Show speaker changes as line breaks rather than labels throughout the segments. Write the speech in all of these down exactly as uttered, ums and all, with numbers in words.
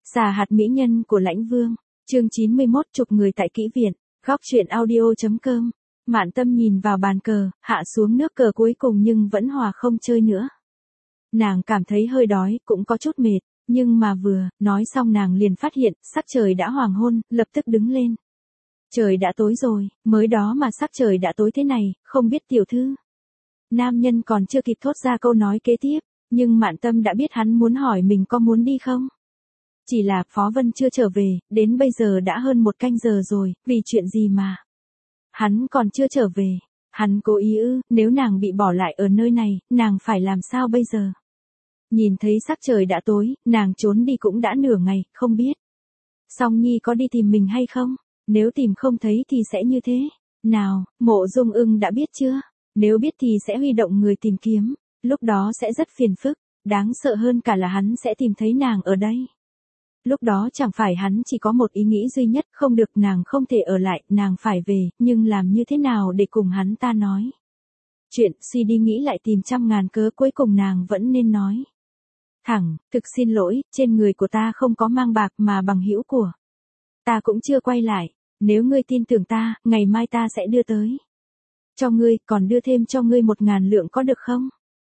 Xà hạt mỹ nhân của Lãnh Vương, chương chín mươi mốt chụp người tại kỹ viện, góc truyện audio.com. Mạn Tâm nhìn vào bàn cờ, hạ xuống nước cờ cuối cùng nhưng vẫn hòa không chơi nữa. Nàng cảm thấy hơi đói, cũng có chút mệt, nhưng mà vừa nói xong nàng liền phát hiện, sắc trời đã hoàng hôn, lập tức đứng lên. Trời đã tối rồi, mới đó mà sắc trời đã tối thế này, không biết tiểu thư. Nam nhân còn chưa kịp thốt ra câu nói kế tiếp, nhưng Mạn Tâm đã biết hắn muốn hỏi mình có muốn đi không. Chỉ là Phó Vân chưa trở về, đến bây giờ đã hơn một canh giờ rồi, vì chuyện gì mà hắn còn chưa trở về. Hắn cố ý ư? Nếu nàng bị bỏ lại ở nơi này, nàng phải làm sao bây giờ? Nhìn thấy sắc trời đã tối, nàng trốn đi cũng đã nửa ngày, không biết Song Nhi có đi tìm mình hay không? Nếu tìm không thấy thì sẽ như thế nào? Mộ Dung Ưng đã biết chưa? Nếu biết thì sẽ huy động người tìm kiếm, lúc đó sẽ rất phiền phức, đáng sợ hơn cả là hắn sẽ tìm thấy nàng ở đây. Lúc đó chẳng phải hắn chỉ có một ý nghĩ duy nhất, không được, nàng không thể ở lại, nàng phải về, nhưng làm như thế nào để cùng hắn ta nói chuyện? Suy đi nghĩ lại tìm trăm ngàn cớ, cuối cùng nàng vẫn nên nói thẳng, thực xin lỗi, trên người của ta không có mang bạc, mà bằng hữu của ta cũng chưa quay lại. Nếu ngươi tin tưởng ta, ngày mai ta sẽ đưa tới cho ngươi, còn đưa thêm cho ngươi một ngàn lượng có được không?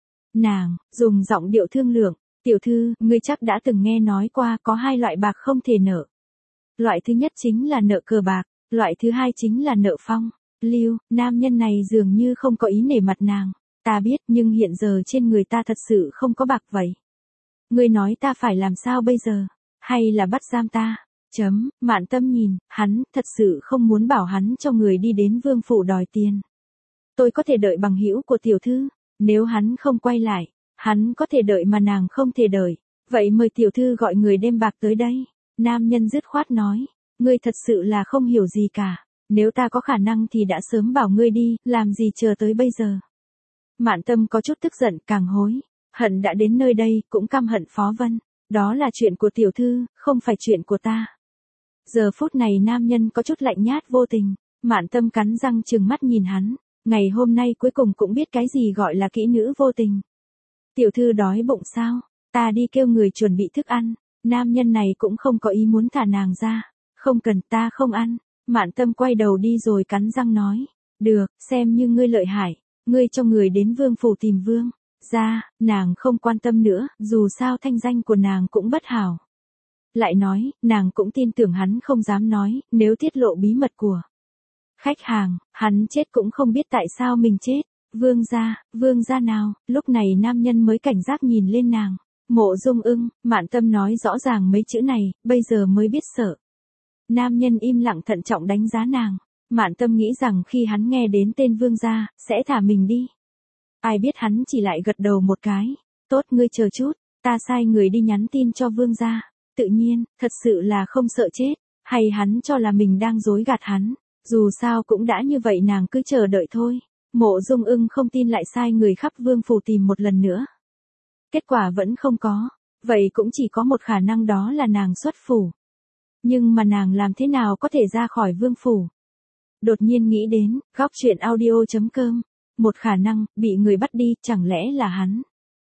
Nàng dùng giọng điệu thương lượng, tiểu thư, ngươi chắc đã từng nghe nói qua có hai loại bạc không thể nợ. Loại thứ nhất chính là nợ cờ bạc, loại thứ hai chính là nợ phong lưu. Nam nhân này dường như không có ý nể mặt nàng. Ta biết, nhưng hiện giờ trên người ta thật sự không có bạc vậy. Ngươi nói ta phải làm sao bây giờ? Hay là bắt giam ta? Chấm, Mạn Tâm nhìn, hắn, thật sự không muốn bảo hắn cho người đi đến vương phủ đòi tiền. Tôi có thể đợi bằng hữu của tiểu thư, nếu hắn không quay lại, hắn có thể đợi mà nàng không thể đợi. Vậy mời tiểu thư gọi người đem bạc tới đây. Nam nhân dứt khoát nói, ngươi thật sự là không hiểu gì cả. Nếu ta có khả năng thì đã sớm bảo ngươi đi, làm gì chờ tới bây giờ. Mạn Tâm có chút tức giận, càng hối hận đã đến nơi đây, cũng căm hận Phó Vân. Đó là chuyện của tiểu thư, không phải chuyện của ta. Giờ phút này nam nhân có chút lạnh nhát vô tình. Mạn Tâm cắn răng trừng mắt nhìn hắn. Ngày hôm nay cuối cùng cũng biết cái gì gọi là kỹ nữ vô tình. Tiểu thư đói bụng sao? Ta đi kêu người chuẩn bị thức ăn. Nam nhân này cũng không có ý muốn thả nàng ra. Không cần, ta không ăn. Mạn Tâm quay đầu đi rồi cắn răng nói. Được, xem như ngươi lợi hại. Ngươi cho người đến vương phủ tìm vương ra. Nàng không quan tâm nữa, dù sao thanh danh của nàng cũng bất hảo. Lại nói, nàng cũng tin tưởng hắn không dám nói, nếu tiết lộ bí mật của khách hàng, hắn chết cũng không biết tại sao mình chết. Vương gia, vương gia nào? Lúc này nam nhân mới cảnh giác nhìn lên nàng. Mộ Dung Ưng. Mạn Tâm nói rõ ràng mấy chữ này, bây giờ mới biết sợ. Nam nhân im lặng thận trọng đánh giá nàng. Mạn Tâm nghĩ rằng khi hắn nghe đến tên vương gia, sẽ thả mình đi. Ai biết hắn chỉ lại gật đầu một cái. Tốt, ngươi chờ chút, ta sai người đi nhắn tin cho vương gia. Tự nhiên, thật sự là không sợ chết, hay hắn cho là mình đang dối gạt hắn. Dù sao cũng đã như vậy, nàng cứ chờ đợi thôi. Mộ Dung Ưng không tin lại sai người khắp vương phủ tìm một lần nữa. Kết quả vẫn không có. Vậy cũng chỉ có một khả năng, đó là nàng xuất phủ. Nhưng mà nàng làm thế nào có thể ra khỏi vương phủ? Đột nhiên nghĩ đến, góc truyện audio.com. Một khả năng, bị người bắt đi, chẳng lẽ là hắn?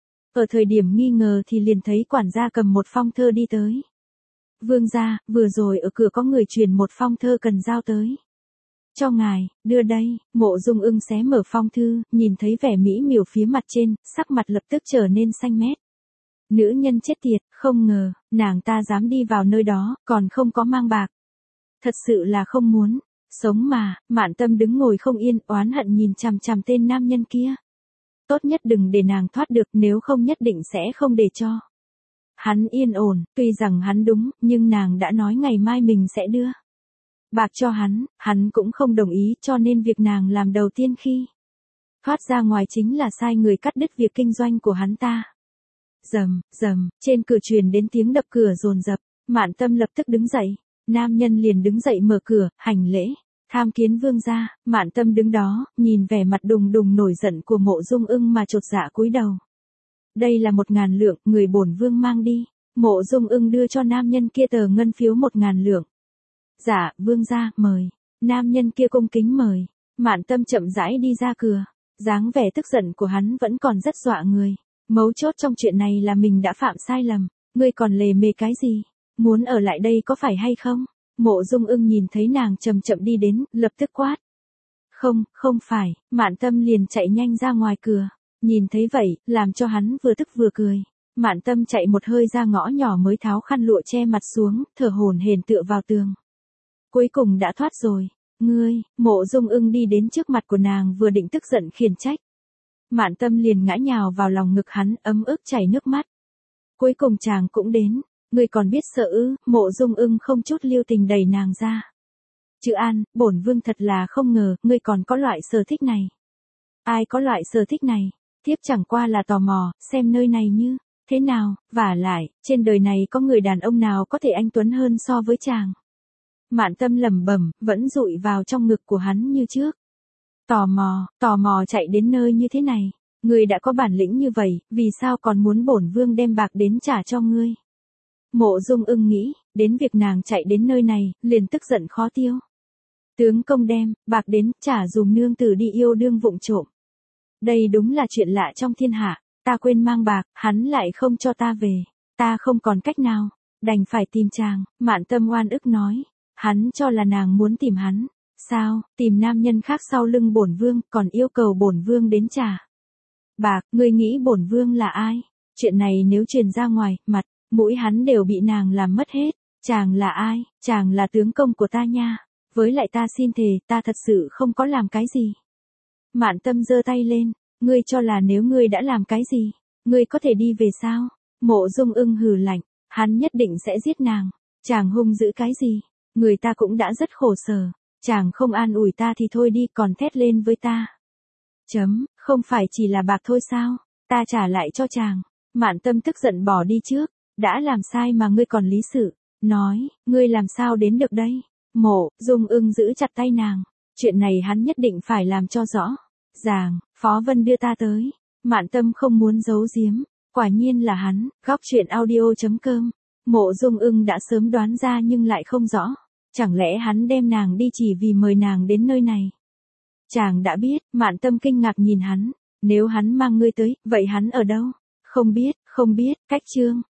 Ở thời điểm nghi ngờ thì liền thấy quản gia cầm một phong thơ đi tới. Vương gia, vừa rồi ở cửa có người truyền một phong thơ cần giao tới cho ngài, đưa đây. Mộ Dung Ưng xé mở phong thư, nhìn thấy vẻ mỹ miều phía mặt trên, sắc mặt lập tức trở nên xanh mét. Nữ nhân chết tiệt, không ngờ, nàng ta dám đi vào nơi đó, còn không có mang bạc. Thật sự là không muốn sống mà. Mạn Tâm đứng ngồi không yên, oán hận nhìn chằm chằm tên nam nhân kia. Tốt nhất đừng để nàng thoát được, nếu không nhất định sẽ không để cho hắn yên ổn. Tuy rằng hắn đúng, nhưng nàng đã nói ngày mai mình sẽ đưa bạc cho hắn, hắn cũng không đồng ý, cho nên việc nàng làm đầu tiên khi thoát ra ngoài chính là sai người cắt đứt việc kinh doanh của hắn ta. Rầm, rầm, trên cửa truyền đến tiếng đập cửa dồn dập. Mạn Tâm lập tức đứng dậy. Nam nhân liền đứng dậy mở cửa, hành lễ. Tham kiến vương gia. Mạn Tâm đứng đó, nhìn vẻ mặt đùng đùng nổi giận của Mộ Dung Ưng mà chột dạ cúi đầu. Đây là một ngàn lượng, người bổn vương mang đi. Mộ Dung Ưng đưa cho nam nhân kia tờ ngân phiếu một ngàn lượng. Dạ, vương gia, mời. Nam nhân kia cung kính mời. Mạn Tâm chậm rãi đi ra cửa. Dáng vẻ tức giận của hắn vẫn còn rất dọa người. Mấu chốt trong chuyện này là mình đã phạm sai lầm. Ngươi còn lề mề cái gì? Muốn ở lại đây có phải hay không? Mộ Dung Ưng nhìn thấy nàng chậm chậm đi đến, lập tức quát. Không, không phải, Mạn Tâm liền chạy nhanh ra ngoài cửa. Nhìn thấy vậy, làm cho hắn vừa tức vừa cười. Mạn Tâm chạy một hơi ra ngõ nhỏ mới tháo khăn lụa che mặt xuống, thở hổn hển tựa vào tường. Cuối cùng đã thoát rồi. Ngươi, Mộ Dung Ưng đi đến trước mặt của nàng vừa định tức giận khiển trách. Mạn Tâm liền ngã nhào vào lòng ngực hắn, ấm ức chảy nước mắt. Cuối cùng chàng cũng đến. Ngươi còn biết sợ ư? Mộ Dung Ưng không chút lưu tình đẩy nàng ra. Chữ An, bổn vương thật là không ngờ, ngươi còn có loại sở thích này. Ai có loại sở thích này? Thiếp chẳng qua là tò mò, xem nơi này như thế nào, vả lại, trên đời này có người đàn ông nào có thể anh tuấn hơn so với chàng. Mạn Tâm lẩm bẩm, vẫn dụi vào trong ngực của hắn như trước. Tò mò, tò mò chạy đến nơi như thế này. Ngươi đã có bản lĩnh như vậy, vì sao còn muốn bổn vương đem bạc đến trả cho ngươi? Mộ Dung Ưng nghĩ, đến việc nàng chạy đến nơi này, liền tức giận khó tiêu. Tướng công đem bạc đến, trả dùm nương tử đi yêu đương vụng trộm. Đây đúng là chuyện lạ trong thiên hạ, ta quên mang bạc, hắn lại không cho ta về, ta không còn cách nào, đành phải tìm chàng. Mạn Tâm oan ức nói, hắn cho là nàng muốn tìm hắn, sao, tìm nam nhân khác sau lưng bổn vương, còn yêu cầu bổn vương đến trả bạc. Ngươi nghĩ bổn vương là ai? Chuyện này nếu truyền ra ngoài, mặt mũi hắn đều bị nàng làm mất hết. Chàng là ai? Chàng là tướng công của ta nha. Với lại ta xin thề, ta thật sự không có làm cái gì. Mạn Tâm giơ tay lên, ngươi cho là nếu ngươi đã làm cái gì, ngươi có thể đi về sao? Mộ Dung Ưng hừ lạnh, hắn nhất định sẽ giết nàng. Chàng hung dữ cái gì? Người ta cũng đã rất khổ sở, chàng không an ủi ta thì thôi đi, còn thét lên với ta. Chấm, không phải chỉ là bạc thôi sao? Ta trả lại cho chàng. Mạn Tâm tức giận bỏ đi trước, đã làm sai mà ngươi còn lý sự, nói, ngươi làm sao đến được đây? Mộ Dung Ưng giữ chặt tay nàng, chuyện này hắn nhất định phải làm cho rõ ràng. Phó Vân đưa ta tới. Mạn Tâm không muốn giấu giếm, quả nhiên là hắn. Góc truyện audio chấm com. Mộ Dung Ưng đã sớm đoán ra nhưng lại không rõ, chẳng lẽ hắn đem nàng đi chỉ vì mời nàng đến nơi này? Chàng đã biết. Mạn Tâm kinh ngạc nhìn hắn, nếu hắn mang ngươi tới, vậy hắn ở đâu? Không biết, không biết. Cách chương